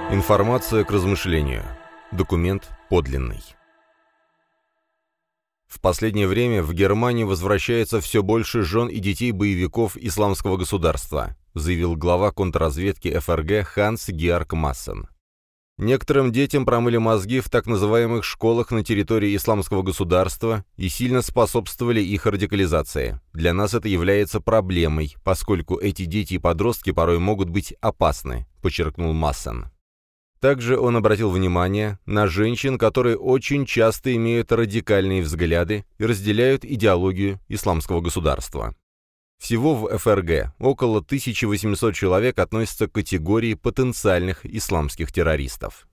Информация к размышлению. Документ подлинный. В последнее время в Германию возвращается все больше жен и детей боевиков Исламского государства, заявил глава контрразведки ФРГ Ханс-Георг Массен. Некоторым детям промыли мозги в так называемых школах на территории Исламского государства и сильно способствовали их радикализации. Для нас это является проблемой, поскольку эти дети и подростки порой могут быть опасны, подчеркнул Массен. Также он обратил внимание на женщин, которые очень часто имеют радикальные взгляды и разделяют идеологию Исламского государства. Всего в ФРГ около 1800 человек относятся к категории потенциальных исламских террористов.